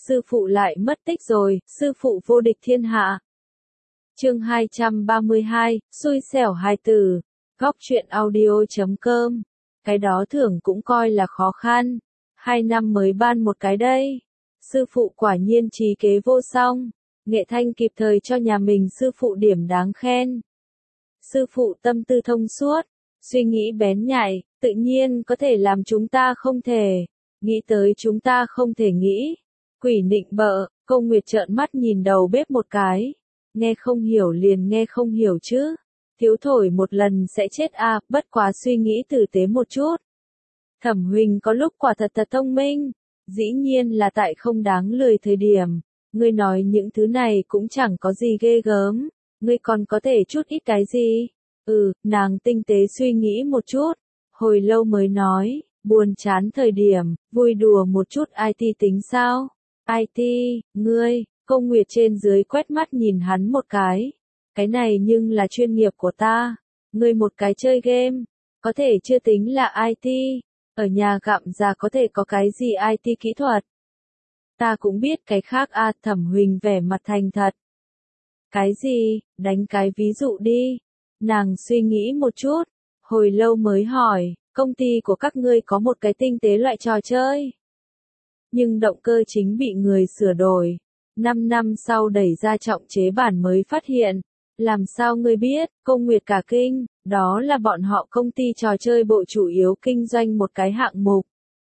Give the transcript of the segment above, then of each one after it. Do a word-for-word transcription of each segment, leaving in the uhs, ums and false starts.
sư phụ lại mất tích rồi, sư phụ vô địch thiên hạ. Chương hai trăm ba mươi hai, xui xẻo hai từ, góc truyện audio chấm com. Cái đó thưởng cũng coi là khó khăn, hai năm mới ban một cái đây. Sư phụ quả nhiên trí kế vô song, nghệ thanh kịp thời cho nhà mình sư phụ điểm đáng khen. Sư phụ tâm tư thông suốt, suy nghĩ bén nhạy, tự nhiên có thể làm chúng ta không thể, nghĩ tới chúng ta không thể nghĩ. Quỷ nịnh bợ, Câu Nguyệt trợn mắt nhìn đầu bếp một cái, nghe không hiểu liền nghe không hiểu chứ, thiếu thổi một lần sẽ chết à, bất quá suy nghĩ tử tế một chút. Thẩm Huỳnh có lúc quả thật thật thông minh, dĩ nhiên là tại không đáng lười thời điểm, ngươi nói những thứ này cũng chẳng có gì ghê gớm, ngươi còn có thể chút ít cái gì. Ừ, nàng tinh tế suy nghĩ một chút, hồi lâu mới nói, buồn chán thời điểm, vui đùa một chút i tê tính sao? i tê, ngươi, Câu Nguyệt trên dưới quét mắt nhìn hắn một cái. Cái này nhưng là chuyên nghiệp của ta, ngươi một cái chơi game, có thể chưa tính là i tê, ở nhà gặm già có thể có cái gì i tê kỹ thuật. Ta cũng biết cái khác a, Thẩm Huỳnh vẻ mặt thành thật. Cái gì, đánh cái ví dụ đi. Nàng suy nghĩ một chút, hồi lâu mới hỏi, công ty của các ngươi có một cái tinh tế loại trò chơi. Nhưng động cơ chính bị người sửa đổi, năm năm sau đẩy ra trọng chế bản mới phát hiện. Làm sao ngươi biết? Câu Nguyệt cả kinh, đó là bọn họ công ty trò chơi bộ chủ yếu kinh doanh một cái hạng mục.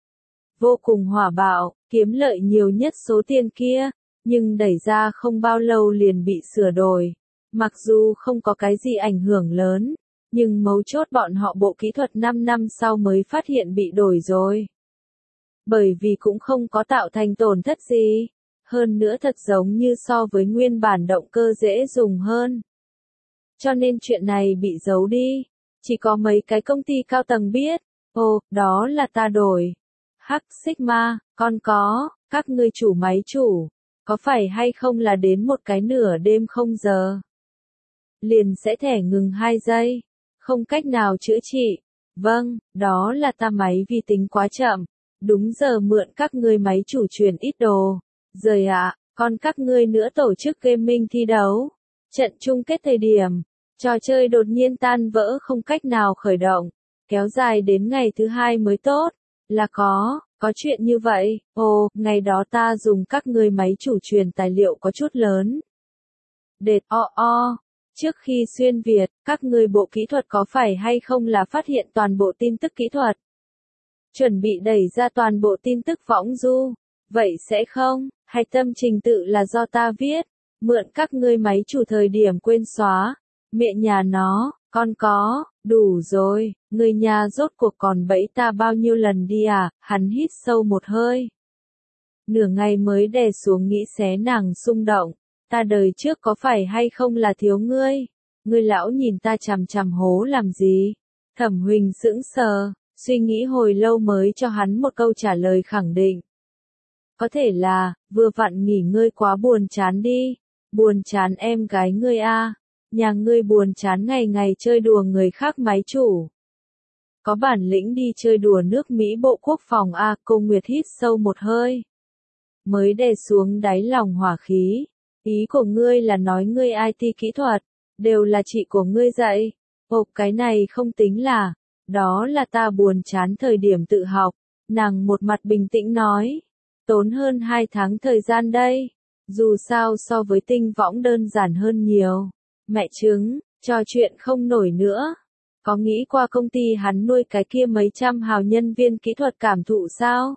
Vô cùng hỏa bạo, kiếm lợi nhiều nhất số tiền kia, nhưng đẩy ra không bao lâu liền bị sửa đổi. Mặc dù không có cái gì ảnh hưởng lớn, nhưng mấu chốt bọn họ bộ kỹ thuật năm năm sau mới phát hiện bị đổi rồi. Bởi vì cũng không có tạo thành tổn thất gì, hơn nữa thật giống như so với nguyên bản động cơ dễ dùng hơn. Cho nên chuyện này bị giấu đi, chỉ có mấy cái công ty cao tầng biết. Ồ, đó là ta đổi. Hắc Sigma, con có, các ngươi chủ máy chủ, có phải hay không là đến một cái nửa đêm không giờ? Liền sẽ thẻ ngừng hai giây, không cách nào chữa trị. Vâng, đó là ta máy vi tính quá chậm, đúng giờ mượn các ngươi máy chủ truyền ít đồ. Rời ạ, à, còn các ngươi nữa tổ chức gaming thi đấu. Trận chung kết thời điểm, trò chơi đột nhiên tan vỡ không cách nào khởi động, kéo dài đến ngày thứ hai mới tốt. Là có, có chuyện như vậy. Ồ, ngày đó ta dùng các ngươi máy chủ truyền tài liệu có chút lớn. Đệt o o. Trước khi xuyên Việt, các ngươi bộ kỹ thuật có phải hay không là phát hiện toàn bộ tin tức kỹ thuật? Chuẩn bị đẩy ra toàn bộ tin tức võng du. Vậy sẽ không, hay tâm trình tự là do ta viết, mượn các ngươi máy chủ thời điểm quên xóa. Mẹ nhà nó, con có, đủ rồi, người nhà rốt cuộc còn bẫy ta bao nhiêu lần đi à, hắn hít sâu một hơi. Nửa ngày mới đè xuống nghĩ xé nàng xung động. Ta đời trước có phải hay không là thiếu ngươi? Ngươi lão nhìn ta chằm chằm hố làm gì? Thẩm Huỳnh sững sờ, suy nghĩ hồi lâu mới cho hắn một câu trả lời khẳng định. Có thể là, vừa vặn nghỉ ngơi quá buồn chán đi. Buồn chán em gái ngươi a, nhà ngươi buồn chán ngày ngày chơi đùa người khác máy chủ. Có bản lĩnh đi chơi đùa nước Mỹ Bộ Quốc phòng a, Cô Nguyệt hít sâu một hơi. Mới đè xuống đáy lòng hỏa khí. Ý của ngươi là nói ngươi i tê kỹ thuật, đều là chị của ngươi dạy. Ồ, cái này không tính là, đó là ta buồn chán thời điểm tự học. Nàng một mặt bình tĩnh nói, tốn hơn hai tháng thời gian đây. Dù sao so với tinh võng đơn giản hơn nhiều. Mẹ chứng, trò chuyện không nổi nữa. Có nghĩ qua công ty hắn nuôi cái kia mấy trăm hào nhân viên kỹ thuật cảm thụ sao?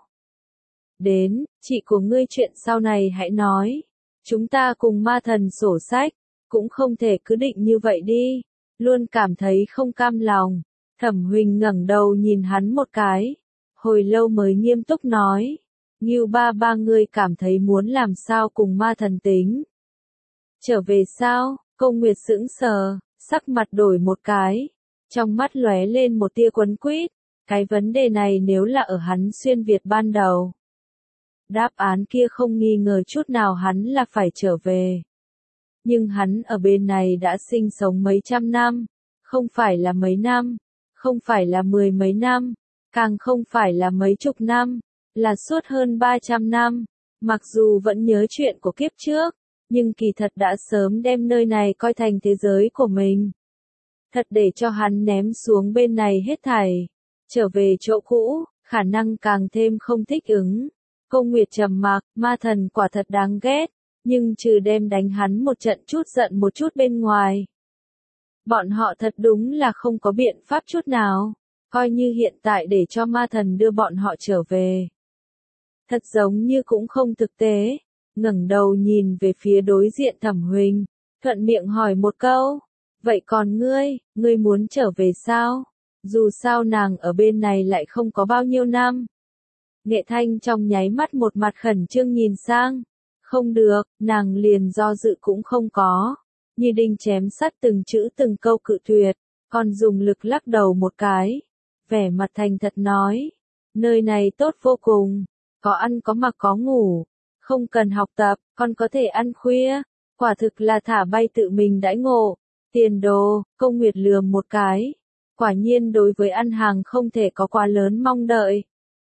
Đến, chị của ngươi chuyện sau này hãy nói. Chúng ta cùng ma thần sổ sách, cũng không thể cứ định như vậy đi, luôn cảm thấy không cam lòng. Thẩm Huỳnh ngẩng đầu nhìn hắn một cái, hồi lâu mới nghiêm túc nói, Ngưu ba ba người cảm thấy muốn làm sao cùng ma thần tính. Trở về sao? Câu Nguyệt sững sờ, sắc mặt đổi một cái, trong mắt lóe lên một tia quấn quýt, cái vấn đề này nếu là ở hắn xuyên Việt ban đầu. Đáp án kia không nghi ngờ chút nào hắn là phải trở về. Nhưng hắn ở bên này đã sinh sống mấy trăm năm, không phải là mấy năm, không phải là mười mấy năm, càng không phải là mấy chục năm, là suốt hơn ba trăm năm. Mặc dù vẫn nhớ chuyện của kiếp trước, nhưng kỳ thật đã sớm đem nơi này coi thành thế giới của mình. Thật để cho hắn ném xuống bên này hết thảy. Trở về chỗ cũ, khả năng càng thêm không thích ứng. Cô Nguyệt trầm mặc, ma thần quả thật đáng ghét, nhưng trừ đem đánh hắn một trận chút giận một chút bên ngoài. Bọn họ thật đúng là không có biện pháp chút nào, coi như hiện tại để cho ma thần đưa bọn họ trở về. Thật giống như cũng không thực tế, ngẩng đầu nhìn về phía đối diện Thẩm Huỳnh, thuận miệng hỏi một câu, vậy còn ngươi, ngươi muốn trở về sao? Dù sao nàng ở bên này lại không có bao nhiêu năm. Nghệ Thanh trong nháy mắt một mặt khẩn trương nhìn sang, không được, nàng liền do dự cũng không có. Như đinh chém sắt từng chữ từng câu cự tuyệt, còn dùng lực lắc đầu một cái, vẻ mặt thành thật nói, nơi này tốt vô cùng, có ăn có mặc có ngủ, không cần học tập, còn có thể ăn khuya, quả thực là thả bay tự mình đãi ngộ. Tiền đồ, Câu Nguyệt lườm một cái, quả nhiên đối với ăn hàng không thể có quá lớn mong đợi.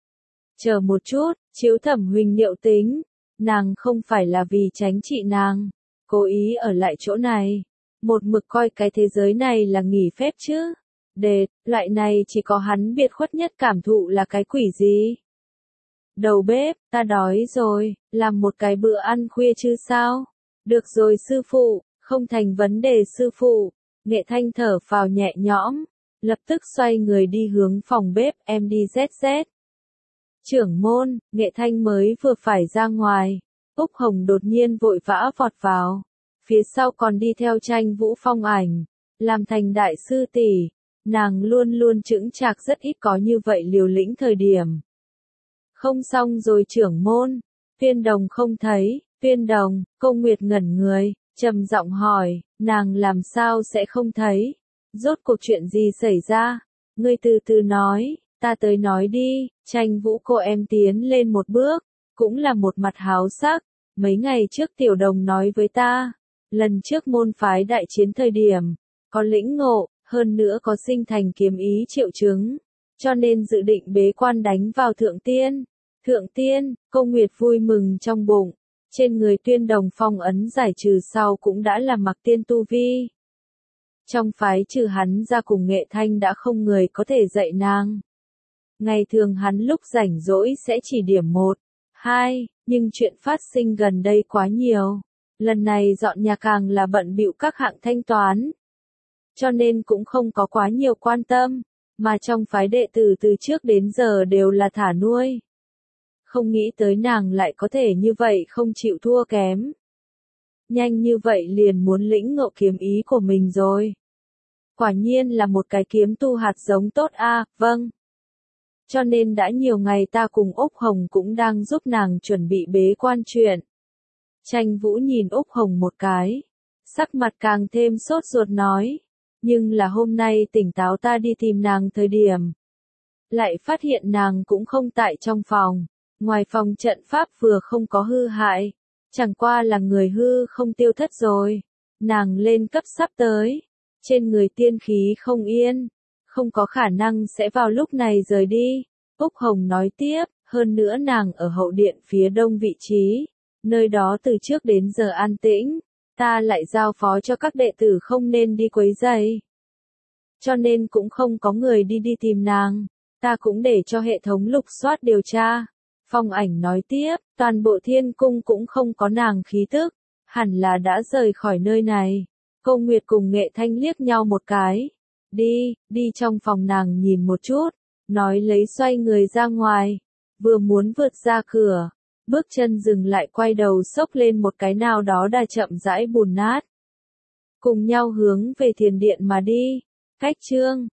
Chờ một chút, chiếu Thẩm Huỳnh liệu tính, nàng không phải là vì tránh trị nàng, cố ý ở lại chỗ này, một mực coi cái thế giới này là nghỉ phép chứ. Đệt, loại này chỉ có hắn biệt khuất nhất cảm thụ là cái quỷ gì. Đầu bếp, ta đói rồi, làm một cái bữa ăn khuya chứ sao? Được rồi sư phụ, không thành vấn đề sư phụ. Nghệ Thanh thở phào nhẹ nhõm, lập tức xoay người đi hướng phòng bếp, em đi dét dét. Trưởng môn, Nghệ Thanh mới vừa phải ra ngoài, Úc Hồng đột nhiên vội vã vọt vào, phía sau còn đi theo Tranh Vũ Phong Ảnh, làm thành đại sư tỷ, nàng luôn luôn chững chạc rất ít có như vậy liều lĩnh thời điểm. Không xong rồi trưởng môn, Tuyên Đồng không thấy, Tuyên Đồng, Câu Nguyệt ngẩn người, trầm giọng hỏi, nàng làm sao sẽ không thấy, rốt cuộc chuyện gì xảy ra, ngươi từ từ nói, ta tới nói đi. Tranh Vũ cô em tiến lên một bước, cũng là một mặt háo sắc, mấy ngày trước Tiểu Đồng nói với ta, lần trước môn phái đại chiến thời điểm, có lĩnh ngộ, hơn nữa có sinh thành kiếm ý triệu chứng, cho nên dự định bế quan đánh vào Thượng Tiên. Thượng Tiên, Câu Nguyệt vui mừng trong bụng, trên người Tuyên Đồng phong ấn giải trừ sau cũng đã là mặc tiên tu vi. Trong phái trừ hắn ra cùng Nghệ Thanh đã không người có thể dạy nàng. Ngày thường hắn lúc rảnh rỗi sẽ chỉ điểm một, hai, nhưng chuyện phát sinh gần đây quá nhiều. Lần này dọn nhà càng là bận bịu các hạng thanh toán. Cho nên cũng không có quá nhiều quan tâm, mà trong phái đệ tử từ trước đến giờ đều là thả nuôi. Không nghĩ tới nàng lại có thể như vậy không chịu thua kém. Nhanh như vậy liền muốn lĩnh ngộ kiếm ý của mình rồi. Quả nhiên là một cái kiếm tu hạt giống tốt a, à, vâng. Cho nên đã nhiều ngày ta cùng Úc Hồng cũng đang giúp nàng chuẩn bị bế quan chuyện. Tranh Vũ nhìn Úc Hồng một cái, sắc mặt càng thêm sốt ruột nói, nhưng là hôm nay tỉnh táo ta đi tìm nàng thời điểm. Lại phát hiện nàng cũng không tại trong phòng, ngoài phòng trận pháp vừa không có hư hại, chẳng qua là người hư không tiêu thất rồi. Nàng lên cấp sắp tới, trên người tiên khí không yên, không có khả năng sẽ vào lúc này rời đi. Úc Hồng nói tiếp, hơn nữa nàng ở hậu điện phía đông vị trí, nơi đó từ trước đến giờ an tĩnh, ta lại giao phó cho các đệ tử không nên đi quấy rầy. Cho nên cũng không có người đi đi tìm nàng, ta cũng để cho hệ thống lục soát điều tra. Phong Ảnh nói tiếp, toàn bộ thiên cung cũng không có nàng khí tức, hẳn là đã rời khỏi nơi này. Câu Nguyệt cùng Nghệ Thanh liếc nhau một cái. Đi, đi trong phòng nàng nhìn một chút, nói lấy xoay người ra ngoài, vừa muốn vượt ra cửa, bước chân dừng lại quay đầu xốc lên một cái nào đó đã chậm rãi bùn nát. Cùng nhau hướng về thiền điện mà đi, cách chương.